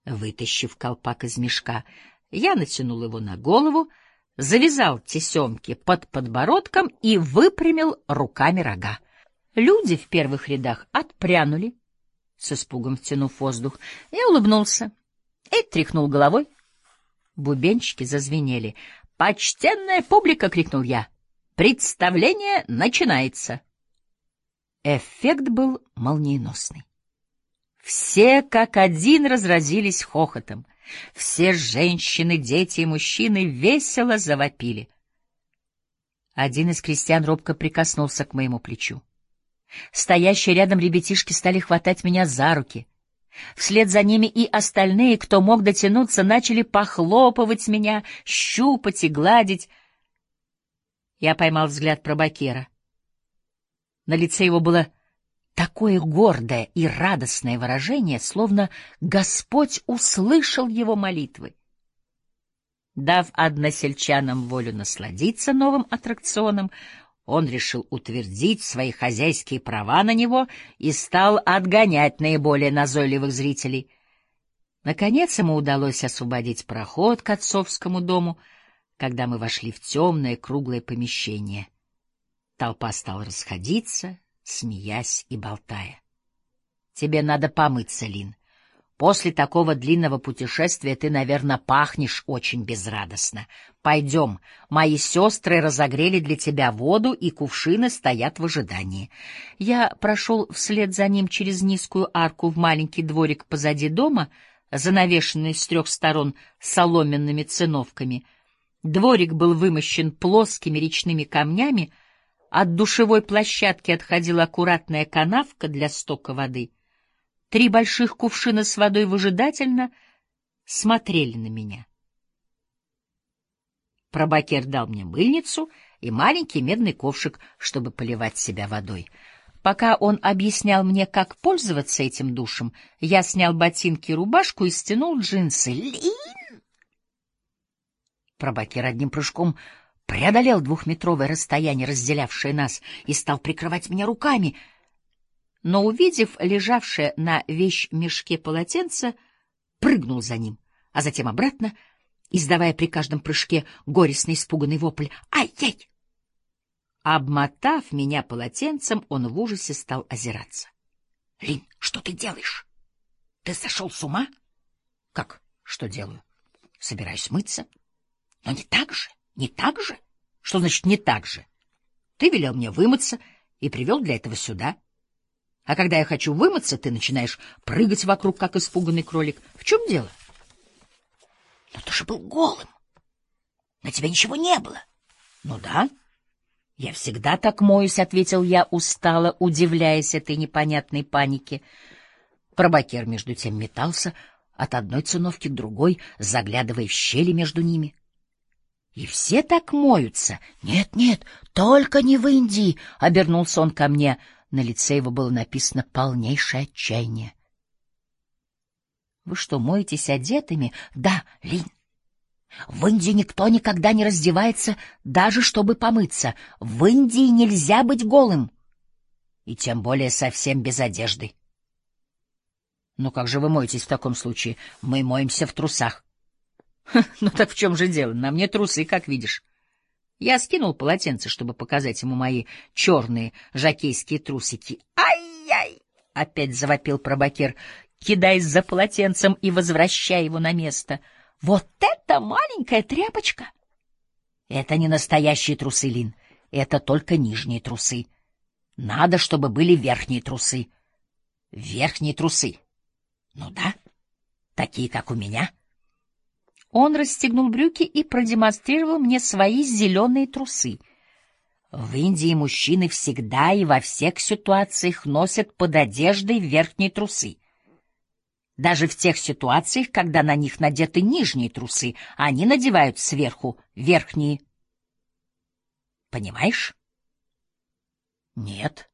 Вытащив колпак из мешка, я натянул его на голову, завязал тесемки под подбородком и выпрямил руками рога. Люди в первых рядах отпрянули, с испугом втянув воздух. Я улыбнулся и тряхнул головой. Бубенчики зазвенели. «Почтенная публика!» — крикнул я. «Представление начинается!» Эффект был молниеносный. Все как один разразились хохотом. Все женщины, дети и мужчины весело завопили. Один из крестьян робко прикоснулся к моему плечу. Стоящие рядом ребятишки стали хватать меня за руки. Вслед за ними и остальные, кто мог дотянуться, начали похлопывать меня, щупать и гладить. Я поймал взгляд пробакера. На лице его было такое гордое и радостное выражение, словно Господь услышал его молитвы. Дав односельчанам волю насладиться новым аттракционом, он решил утвердить свои хозяйские права на него и стал отгонять наиболее назойливых зрителей. Наконец ему удалось освободить проход к отцовскому дому, когда мы вошли в темное круглое помещение. Толпа стала расходиться, смеясь и болтая. — Тебе надо помыться, Лин. После такого длинного путешествия ты, наверное, пахнешь очень безрадостно. Пойдем, мои сестры разогрели для тебя воду, и кувшины стоят в ожидании. Я прошел вслед за ним через низкую арку в маленький дворик позади дома, занавешенный с 3 сторон соломенными циновками. Дворик был вымощен плоскими речными камнями, от душевой площадки отходила аккуратная канавка для стока воды. 3 больших кувшина с водой выжидательно смотрели на меня. Пробакер дал мне мыльницу и маленький медный ковшик, чтобы поливать себя водой. Пока он объяснял мне, как пользоваться этим душем, я снял ботинки и рубашку и стянул джинсы. «Лин!» Пробакер одним прыжком преодолел 2-метровое расстояние, разделявшее нас, и стал прикрывать меня руками. Но, увидев лежавшее на вещмешке полотенце, прыгнул за ним, а затем обратно, издавая при каждом прыжке горестный испуганный вопль «Ай-яй!». Обмотав меня полотенцем, он в ужасе стал озираться. — Лин, что ты делаешь? Ты сошел с ума? — Как? Что делаю? — Собираюсь мыться. — Но не так же, не так же. — Что значит «не так же»? Ты велел мне вымыться и привел для этого сюда. А когда я хочу вымыться, ты начинаешь прыгать вокруг, как испуганный кролик. В чем дело? — Но ты же был голым. На тебе ничего не было. — Ну да. — Я всегда так моюсь, — ответил я устало, удивляясь этой непонятной панике. Пробакер между тем метался от одной циновки к другой, заглядывая в щели между ними. — И все так моются? — Нет, нет, только не в Индии, — обернулся он ко мне. На лице его было написано полнейшее отчаяние. — Вы что, моетесь одетыми? — Да, Лин. В Индии никто никогда не раздевается, даже чтобы помыться. В Индии нельзя быть голым. И тем более совсем без одежды. — Ну как же вы моетесь в таком случае? Мы моемся в трусах. — Ну так в чем же дело? На мне трусы, как видишь. Я скинул полотенце, чтобы показать ему мои черные жокейские трусики. «Ай-яй!» — опять завопил пробакер, кидаясь за полотенцем и возвращая его на место. «Вот это маленькая тряпочка!» «Это не настоящие трусы, Лин. Это только нижние трусы. Надо, чтобы были верхние трусы». «Верхние трусы?» «Ну да, такие, как у меня». Он расстегнул брюки и продемонстрировал мне свои зеленые трусы. В Индии мужчины всегда и во всех ситуациях носят под одеждой верхние трусы. Даже в тех ситуациях, когда на них надеты нижние трусы, они надевают сверху верхние. Понимаешь? Нет.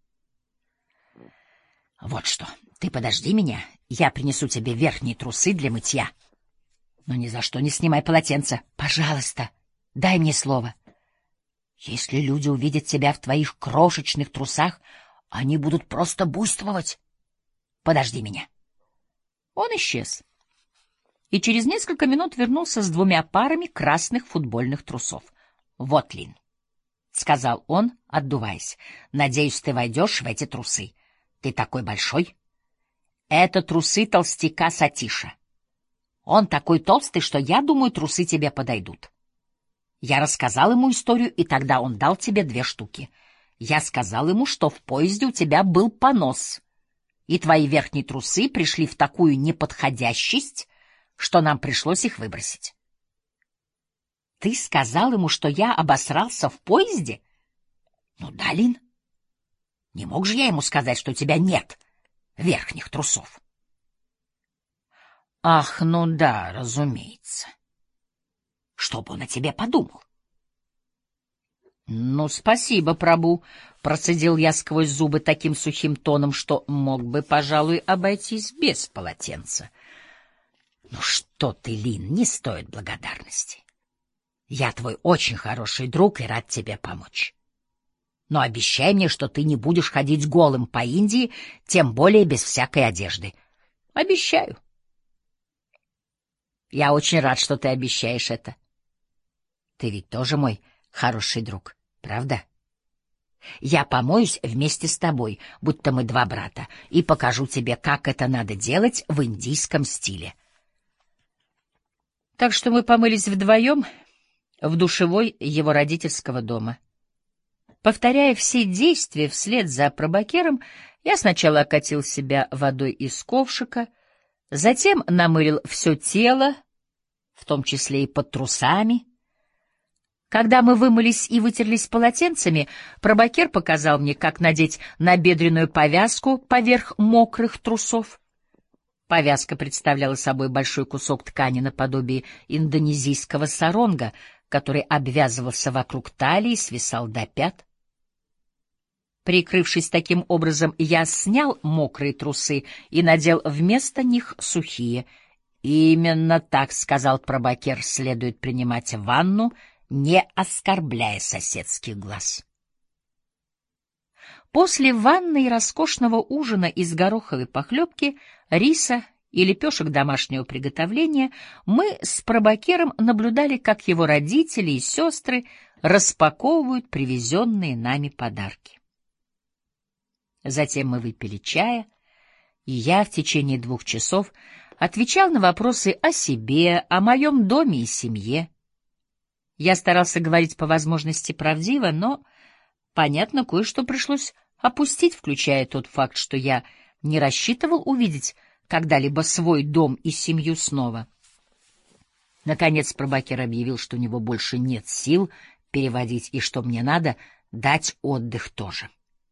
Вот что, ты подожди меня, я принесу тебе верхние трусы для мытья. Но ни за что не снимай полотенце. Пожалуйста, дай мне слово. Если люди увидят тебя в твоих крошечных трусах, они будут просто буйствовать. Подожди меня. Он исчез. и через несколько минут вернулся с 2 парами красных футбольных трусов. — Вот, Лин, — сказал он, отдуваясь, — надеюсь, ты войдешь в эти трусы. Ты такой большой. Это трусы толстяка Сатиша. Он такой толстый, что, я думаю, трусы тебе подойдут. Я рассказал ему историю, и тогда он дал тебе 2 штуки. Я сказал ему, что в поезде у тебя был понос, и твои верхние трусы пришли в такую неподходящесть, что нам пришлось их выбросить. Ты сказал ему, что я обосрался в поезде? Ну да, Лин. Не мог же я ему сказать, что у тебя нет верхних трусов? Ах, ну да, разумеется. Что бы он о тебе подумал? Ну, спасибо, Прабу, процедил я сквозь зубы таким сухим тоном, что мог бы, пожалуй, обойтись без полотенца. Ну что ты, Лин, не стоит благодарности. Я твой очень хороший друг и рад тебе помочь. Но обещай мне, что ты не будешь ходить голым по Индии, тем более без всякой одежды. Обещаю. Я очень рад, что ты обещаешь это. Ты ведь тоже мой хороший друг, правда? Я помоюсь вместе с тобой, будто мы 2 брата, и покажу тебе, как это надо делать в индийском стиле. Так что мы помылись вдвоем в душевой его родительского дома. Повторяя все действия вслед за Прабакером, я сначала окатил себя водой из ковшика, затем намылил все тело, в том числе и под трусами. Когда мы вымылись и вытерлись полотенцами, Прабакер показал мне, как надеть набедренную повязку поверх мокрых трусов. Повязка представляла собой большой кусок ткани наподобие индонезийского саронга, который обвязывался вокруг талии и свисал до пят. Прикрывшись таким образом, я снял мокрые трусы и надел вместо них сухие. Именно так, — сказал Прабакер, — следует принимать ванну, не оскорбляя соседских глаз. После ванны и роскошного ужина из гороховой похлебки, риса и лепешек домашнего приготовления мы с Прабакером наблюдали, как его родители и сестры распаковывают привезенные нами подарки. Затем мы выпили чая, и я в течение 2 часов отвечал на вопросы о себе, о моем доме и семье. Я старался говорить по возможности правдиво, но, понятно, кое-что пришлось опустить, включая тот факт, что я не рассчитывал увидеть когда-либо свой дом и семью снова. Наконец Прабакер объявил, что у него больше нет сил переводить, и что мне надо дать отдых тоже.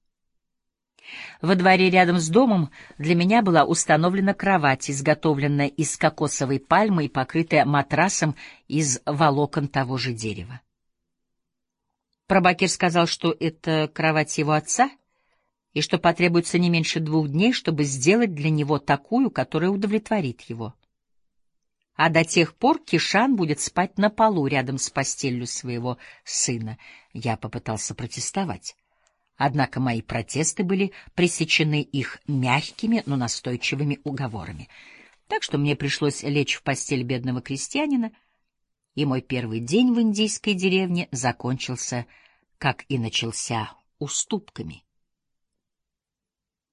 Во дворе рядом с домом для меня была установлена кровать, изготовленная из кокосовой пальмы и покрытая матрасом из волокон того же дерева. Прабакер сказал, что это кровать его отца, и что потребуется не меньше 2 дней, чтобы сделать для него такую, которая удовлетворит его. А до тех пор Кишан будет спать на полу рядом с постелью своего сына. Я попытался протестовать. Однако мои протесты были пресечены их мягкими, но настойчивыми уговорами. Так что мне пришлось лечь в постель бедного крестьянина, и мой первый день в индийской деревне закончился, как и начался, уступками.